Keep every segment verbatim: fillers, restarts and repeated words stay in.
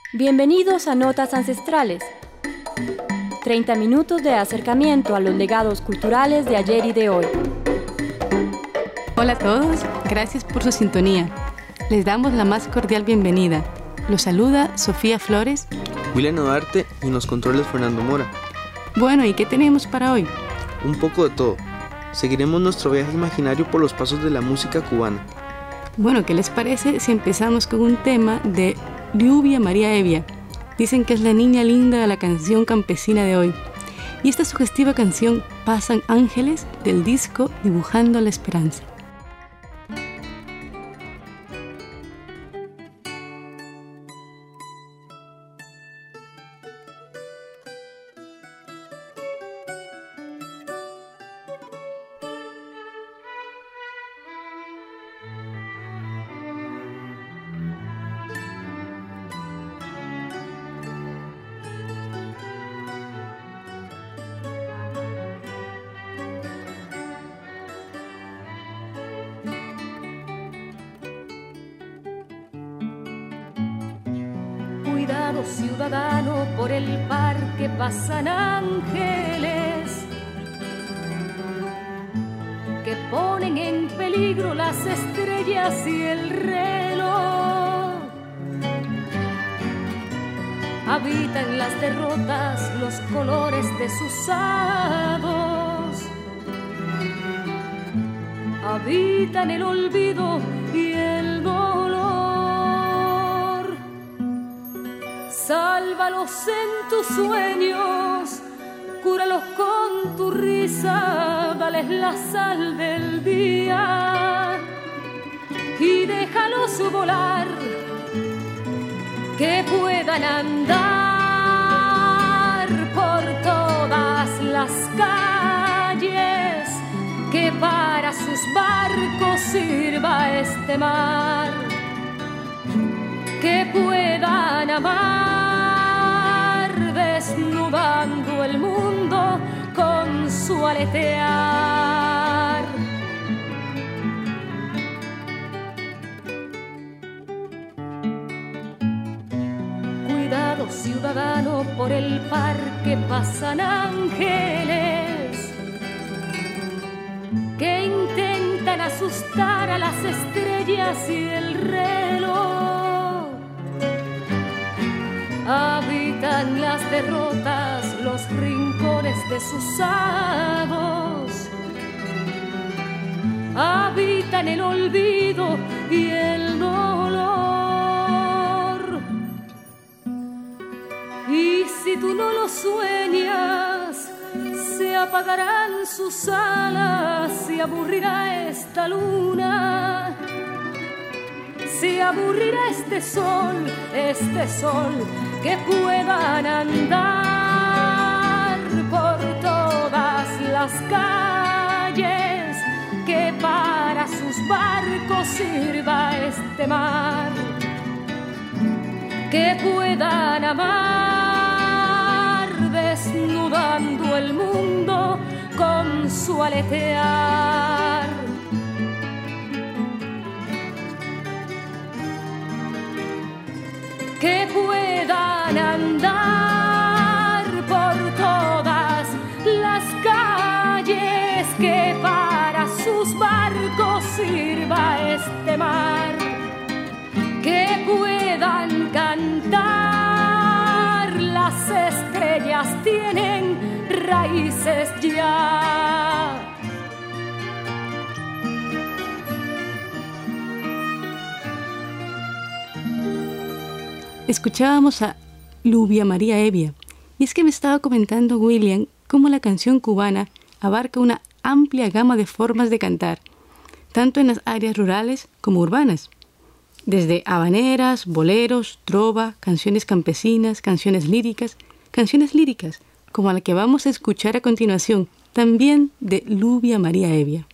Bienvenidos a Notas Ancestrales. treinta minutos de acercamiento a los legados culturales de ayer y de hoy. Hola a todos, gracias por su sintonía. Les damos la más cordial bienvenida. Los saluda Sofía Flores, William Duarte y en los controles Fernando Mora. Bueno, ¿y qué tenemos para hoy? Un poco de todo. Seguiremos nuestro viaje imaginario por los pasos de la música cubana. Bueno, ¿qué les parece si empezamos con un tema de Lluvia María Evia? Dicen que es la niña linda de la canción campesina de hoy. Y esta sugestiva canción Pasan Ángeles del disco Dibujando la Esperanza. Cuidado, ciudadano, por el parque pasan ángeles que ponen en peligro las estrellas y el reloj. Habitan las derrotas los colores desusados, habitan el olvido y el dolor. Sálvalos en tus sueños, cúralos con tu risa, dales la sal del día y déjalos volar, que puedan andar por todas las calles, que para sus barcos sirva este mar, que puedan amar desnudando el mundo con su aletear. Cuidado, ciudadano, por el parque pasan ángeles que intentan asustar a las estrellas y el reloj. Habitan las derrotas, los rincones desusados, habitan el olvido y el dolor. Y si tú no lo sueñas, se apagarán sus alas, se aburrirá esta luna, se aburrirá este sol, este sol, que puedan andar por todas las calles, que para sus barcos sirva este mar, que puedan amar desnudando el mundo con su aletear. Que puedan andar por todas las calles, que para sus barcos sirva este mar, que puedan cantar, las estrellas tienen raíces ya. Escuchábamos a Lluvia María Evia, y es que me estaba comentando William cómo la canción cubana abarca una amplia gama de formas de cantar, tanto en las áreas rurales como urbanas, desde habaneras, boleros, trova, canciones campesinas, canciones líricas, canciones líricas, como la que vamos a escuchar a continuación, también de Lluvia María Evia.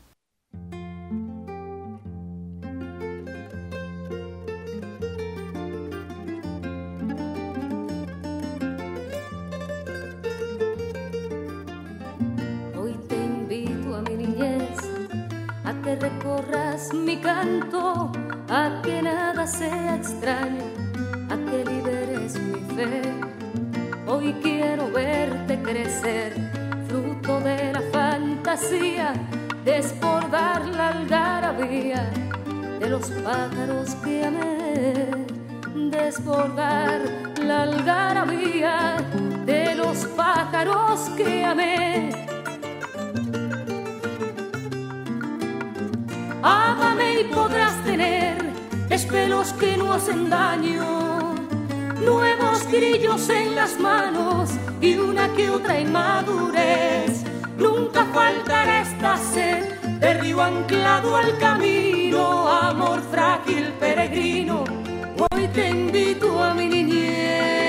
Que recorras mi canto, a que nada sea extraño, a que liberes mi fe. Hoy quiero verte crecer, fruto de la fantasía, desbordar la algarabía de los pájaros que amé, desbordar la algarabía de los pájaros que amé. Ámame y podrás tener desvelos que no hacen daño, nuevos grillos en las manos y una que otra inmadurez. Nunca faltará esta sed de río anclado al camino, amor frágil peregrino. Hoy te invito a mi niñez.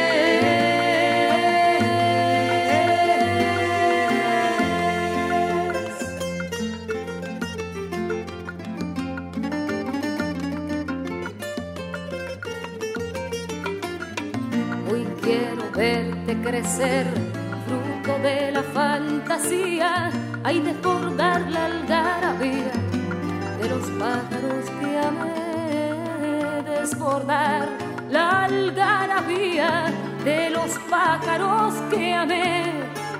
Hoy quiero verte crecer, fruto de la fantasía, hay desbordar la algarabía de los pájaros que amé, desbordar la algarabía de los pájaros que amé.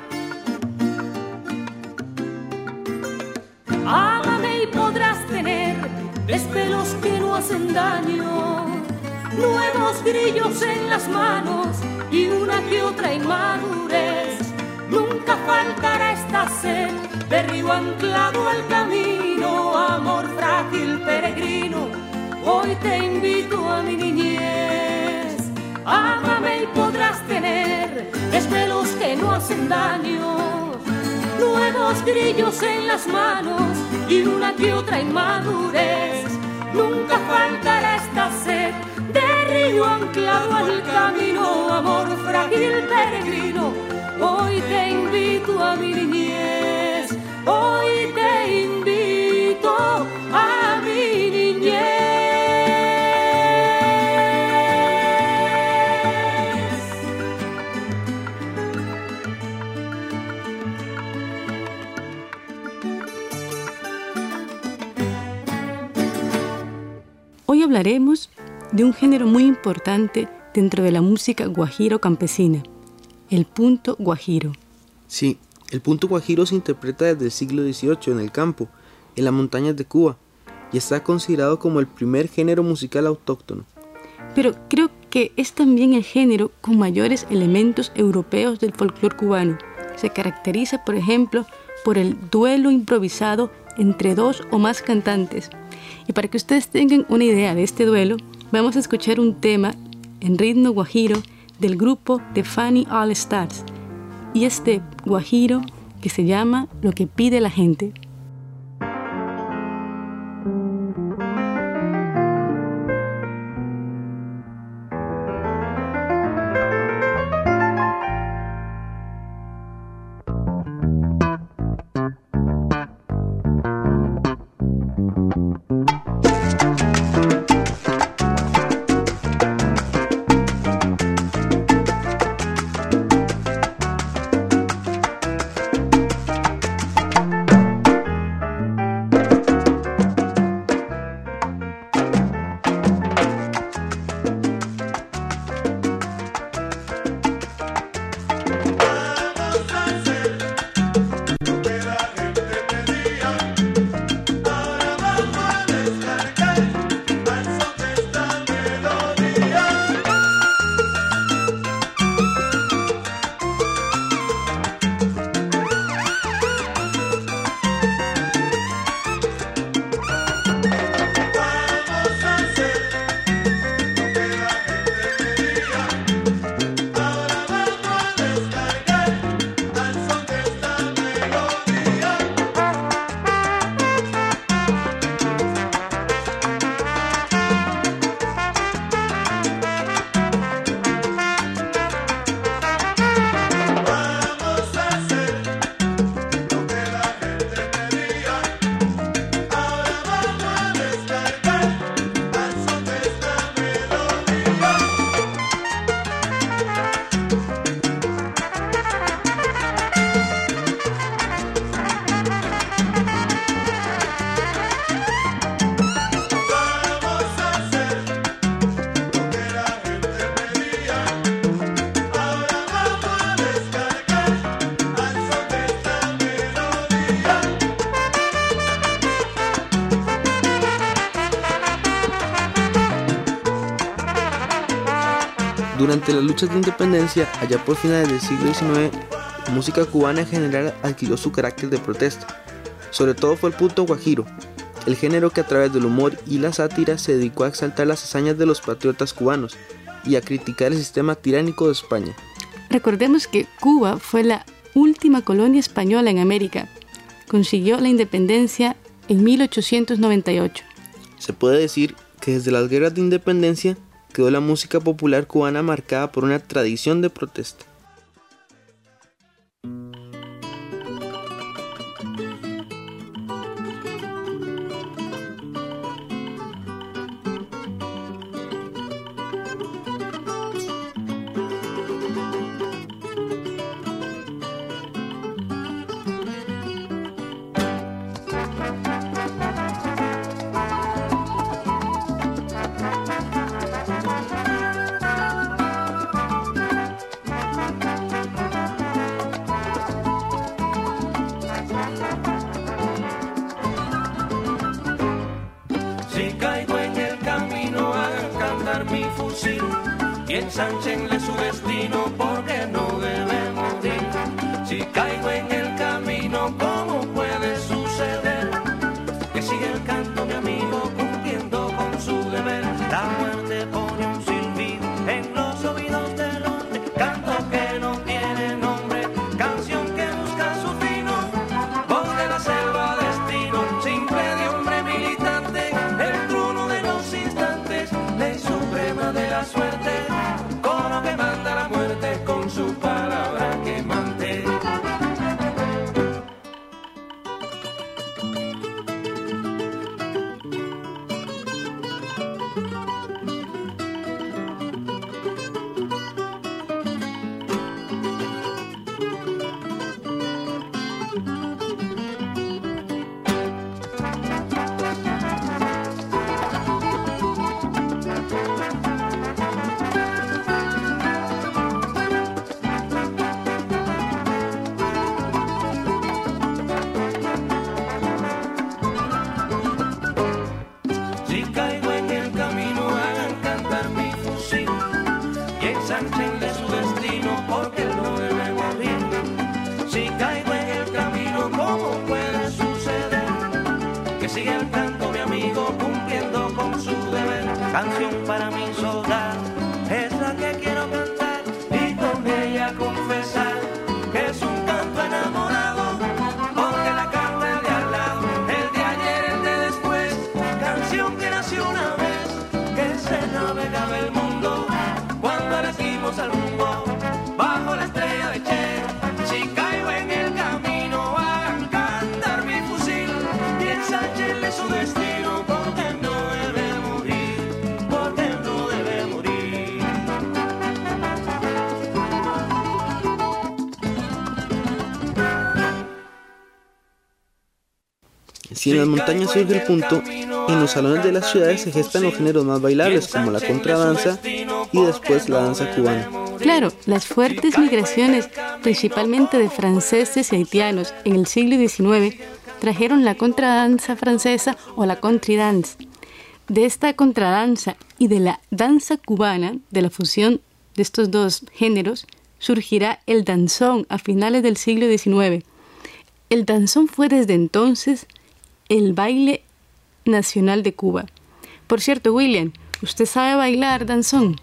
Ámame y podrás tener desvelos que no hacen daño, nuevos grillos en las manos y una que otra inmadurez. Nunca faltará esta sed de río anclado al camino, amor frágil peregrino. Hoy te invito a mi niñez. Ámame y podrás tener desvelos que no hacen daño, nuevos grillos en las manos y una que otra inmadurez. Nunca faltará esta sed de río anclado al camino, amor frágil peregrino. Hoy te invito a mi niñez, hoy te invito a mi niñez. Hoy hablaremos de un género muy importante dentro de la música guajiro campesina, el punto guajiro. Sí, el punto guajiro se interpreta desde el siglo dieciocho en el campo, en las montañas de Cuba, y está considerado como el primer género musical autóctono. Pero creo que es también el género con mayores elementos europeos del folclore cubano. Se caracteriza, por ejemplo, por el duelo improvisado entre dos o más cantantes. Y para que ustedes tengan una idea de este duelo, vamos a escuchar un tema en ritmo guajiro del grupo The Funny All Stars, y este guajiro que se llama Lo que pide la gente. Durante las luchas de independencia, allá por finales del siglo diecinueve, la música cubana en general adquirió su carácter de protesta. Sobre todo fue el punto guajiro, el género que a través del humor y la sátira se dedicó a exaltar las hazañas de los patriotas cubanos y a criticar el sistema tiránico de España. Recordemos que Cuba fue la última colonia española en América. Consiguió la independencia en mil ochocientos noventa y ocho. Se puede decir que desde las guerras de independencia quedó la música popular cubana marcada por una tradición de protesta. Mi fusil y ensanchenle su destino porque no debe morir. Si caigo en el camino, ¿cómo puede suceder? Que sigue el canto, mi amigo, cumpliendo con su deber. La muerte pone un silbido en los oídos del hombre, canto que no tiene nombre, canción que busca su fino, voz de la selva destino, simple de hombre militante, el trueno de los instantes, ley suprema de la suerte, coro que manda la muerte con su palabra quemante. Ensanchenle su destino porque él no debe morir. Si caigo en el camino, ¿cómo puede suceder? Que siga el canto, mi amigo, cumpliendo con su deber. Canción para mi soldado es la que quiero cantar y con ella confesar que es un canto enamorado, porque la canta el de al lado, el de ayer, el de después, canción que nació una vez, que se navegaba el mundo cuando elegimos al rumbo bajo la estrella de Che. Si caigo en el camino, hagan cantar mi fusil y ensanchenle su destino porque no debe morir, porque no debe morir. Si en las montañas surge el punto, en los salones de las ciudades se gestan los géneros más bailables como la contradanza y después la danza cubana. Claro, las fuertes migraciones, principalmente de franceses y haitianos en el siglo diecinueve, trajeron la contradanza francesa o la country dance. De esta contradanza y de la danza cubana, de la fusión de estos dos géneros, surgirá el danzón a finales del siglo diecinueve. El danzón fue desde entonces el baile nacional de Cuba. Por cierto, William, ¿usted sabe bailar danzón?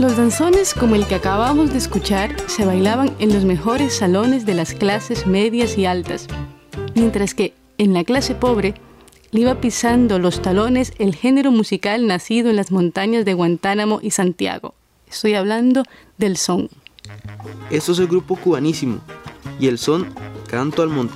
Los danzones como el que acabamos de escuchar se bailaban en los mejores salones de las clases medias y altas, mientras que en la clase pobre le iba pisando los talones el género musical nacido en las montañas de Guantánamo y Santiago. Estoy hablando del son. Esto es el grupo Cubanísimo y el son Canto al Monte.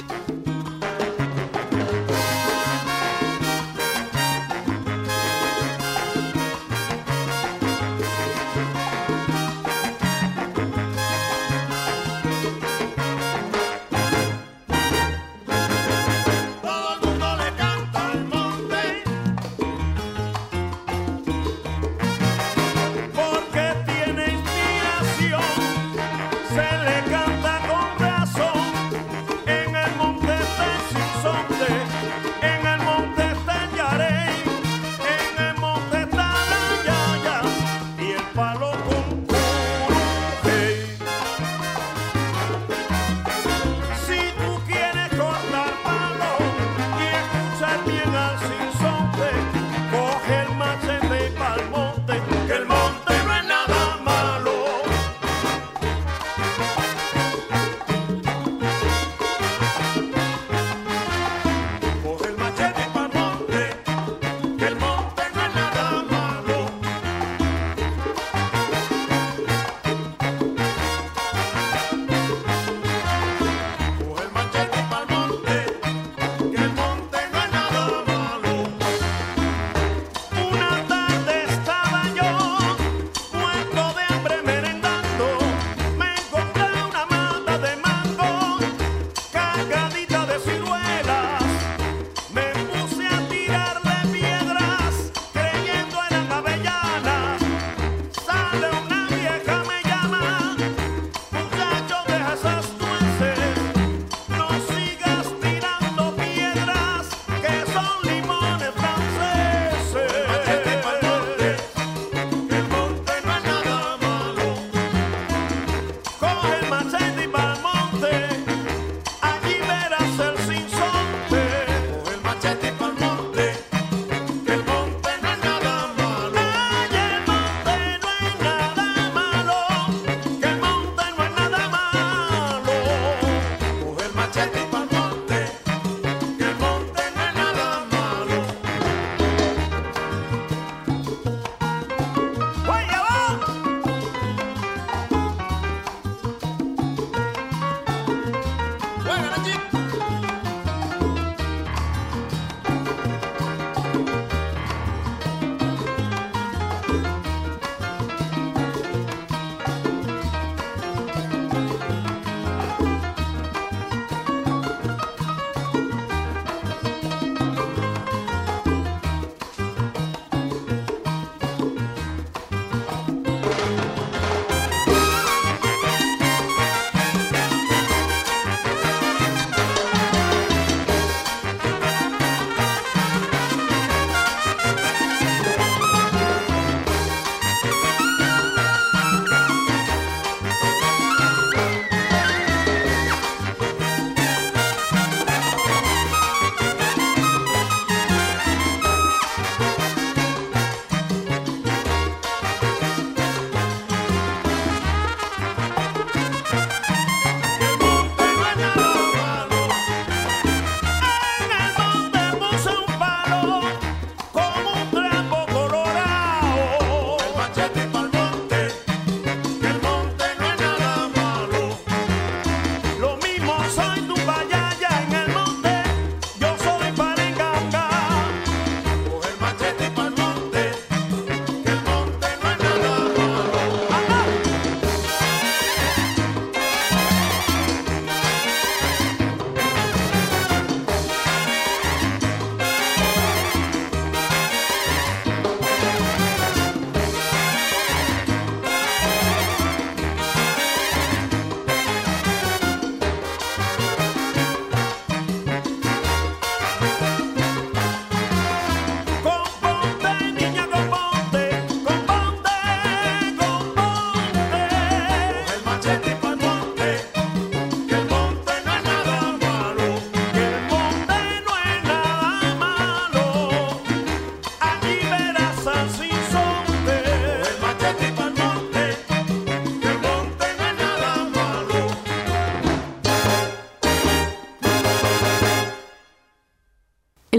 Cargadita de ciruelas, me puse a tirarle piedras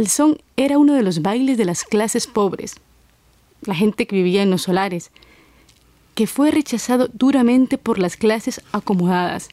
el son era uno de los bailes de las clases pobres, la gente que vivía en los solares, que fue rechazado duramente por las clases acomodadas.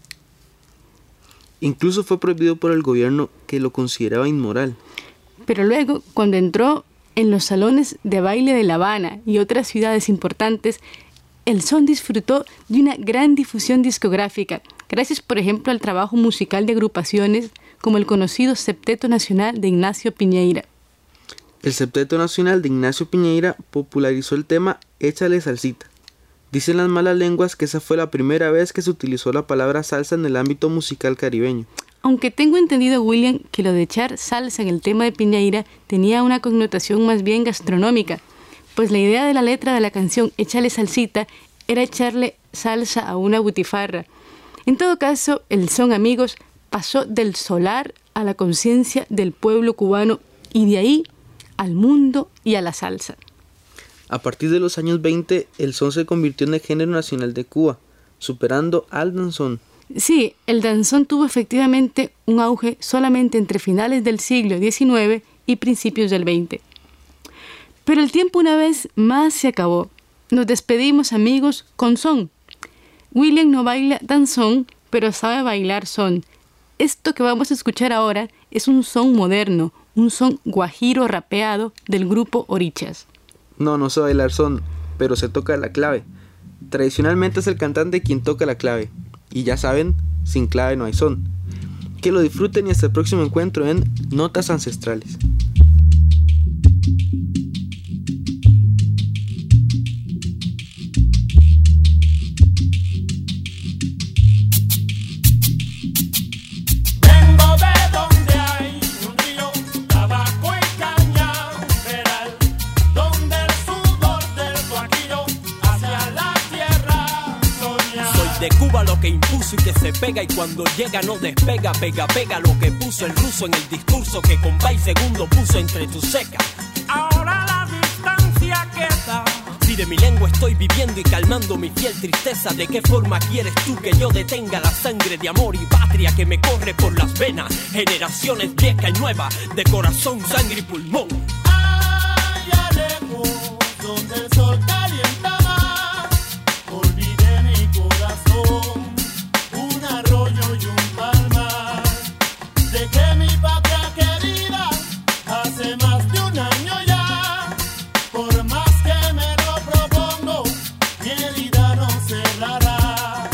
Incluso fue prohibido por el gobierno, que lo consideraba inmoral. Pero luego, cuando entró en los salones de baile de La Habana y otras ciudades importantes, el son disfrutó de una gran difusión discográfica, gracias, por ejemplo, al trabajo musical de agrupaciones como el conocido Septeto Nacional de Ignacio Piñeira. El Septeto Nacional de Ignacio Piñeira popularizó el tema Échale salsita. Dicen las malas lenguas que esa fue la primera vez que se utilizó la palabra salsa en el ámbito musical caribeño. Aunque tengo entendido, William, que lo de echar salsa en el tema de Piñeira tenía una connotación más bien gastronómica, pues la idea de la letra de la canción Échale salsita era echarle salsa a una butifarra. En todo caso, el son, amigos, pasó del solar a la conciencia del pueblo cubano y de ahí al mundo y a la salsa. A partir de los años veinte, el son se convirtió en el género nacional de Cuba, superando al danzón. Sí, el danzón tuvo efectivamente un auge solamente entre finales del siglo diecinueve y principios del veinte. Pero el tiempo una vez más se acabó. Nos despedimos, amigos, con son. William no baila danzón, pero sabe bailar son. Esto que vamos a escuchar ahora es un son moderno, un son guajiro rapeado del grupo Orichas. No, no sé bailar son, pero se toca la clave. Tradicionalmente es el cantante quien toca la clave. Y ya saben, sin clave no hay son. Que lo disfruten y hasta el próximo encuentro en Notas Ancestrales. De Cuba lo que impuso y que se pega y cuando llega no despega, pega, pega lo que puso el ruso en el discurso que con y segundo puso entre tus secas. Ahora la distancia queda. Si de mi lengua estoy viviendo y calmando mi fiel tristeza, ¿de qué forma quieres tú que yo detenga la sangre de amor y patria que me corre por las venas? Generaciones viejas y nuevas, de corazón, sangre y pulmón. Allá lejos, donde el sol calienta más, olvidé mi corazón, un arroyo y un palmar. Dejé mi patria querida hace más de un año ya. Por más que me lo propongo, mi herida no cerrará.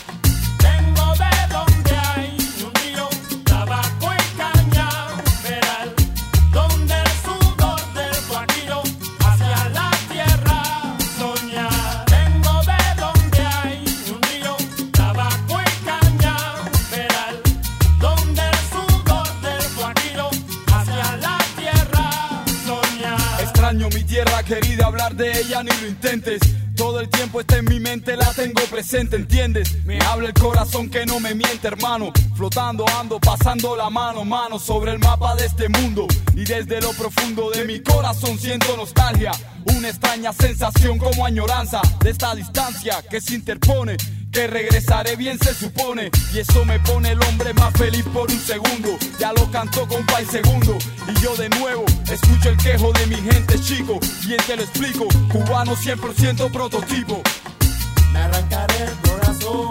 Vengo de donde hay un río, tabaco y cañaveral, donde el sudor del guajiro hacia la tierra soñar. Vengo de donde hay un río, tabaco y cañaveral, donde el sudor del guajiro hacia la tierra soñar. Extraño mi tierra querida, hablar de ella ni lo intentes. Todo el tiempo está en mi mente, la tengo presente, ¿entiendes? Me habla el corazón que no me miente, hermano. Flotando ando, pasando la mano, mano sobre el mapa de este mundo. Y desde lo profundo de mi corazón siento nostalgia, una extraña sensación como añoranza de esta distancia que se interpone. Que regresaré bien se supone, y eso me pone el hombre más feliz por un segundo. Ya lo cantó compa y segundo, y yo de nuevo escucho el quejo de mi gente, chico. Bien te lo explico, cubano cien por ciento prototipo. Me arrancaré el corazón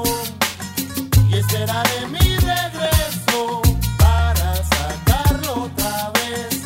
y esperaré mi regreso para sacarlo otra vez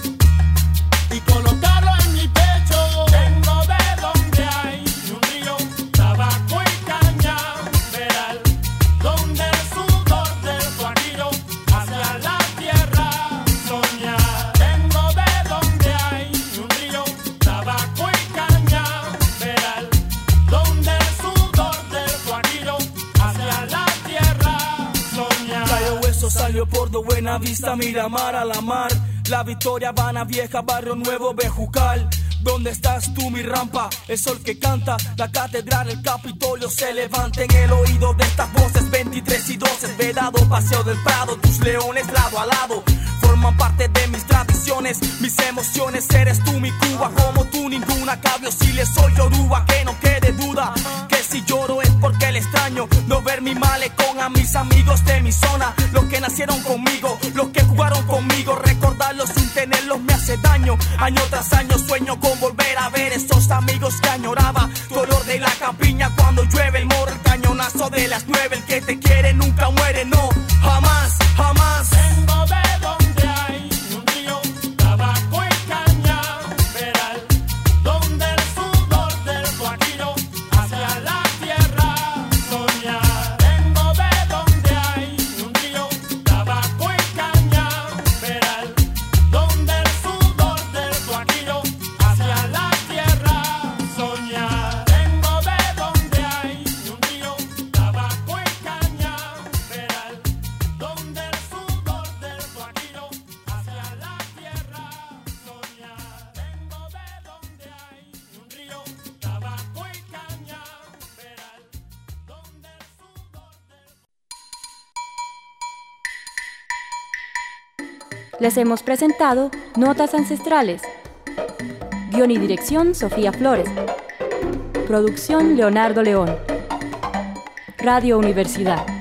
y colocarlo en mi pecho. Vengo de donde hay un río, tabaco y cañaveral, donde el sudor del guajiro hacia la tierra soñar. Vengo de donde hay un río, tabaco y cañaveral, donde el sudor del guajiro hacia la tierra soñar. Cayo Hueso salió por de Buena Vista, Miramar a la mar. La Victoria, Habana Vieja, Barrio Nuevo, Bejucal. ¿Dónde estás tú, mi rampa? El sol que canta, la catedral, el Capitolio se levanta en el oído de estas voces. Veintitrés y doce, Vedado, Paseo del Prado, tus leones lado a lado forman parte de mis tradiciones, mis emociones. Eres tú mi Cuba, como tú ninguna. Cabio si le soy Yoruba, que no quede duda que si lloro es porque le extraño no ver mi malecón a mis amigos de mi zona, los que nacieron conmigo, los que jugaron conmigo, recordarlos sin tenerlo celos me hace daño. Año tras año sueño con volver a ver esos amigos que añoraba. Dolor de la campiña cuando llueve, el morro, el cañonazo de las nueve. El que te quiere nunca muere, no, jamás, jamás. Vengo de donde hay un río, tabaco y cañaveral, donde el sudor del guajiro hacia la tierra soñar. Vengo de donde hay un río, tabaco y cañaveral, donde el sudor del guajiro hacia la tierra soñar. Vengo de donde hay un río, tabaco y cañaveral, donde el sudor del guajiro hacia la tierra soñar. Vengo de donde hay un río, tabaco y cañaveral, donde el sudor del... Les hemos presentado Notas Ancestrales. Guión y dirección Sofía Flores. Producción Leonardo León. Radio Universidad.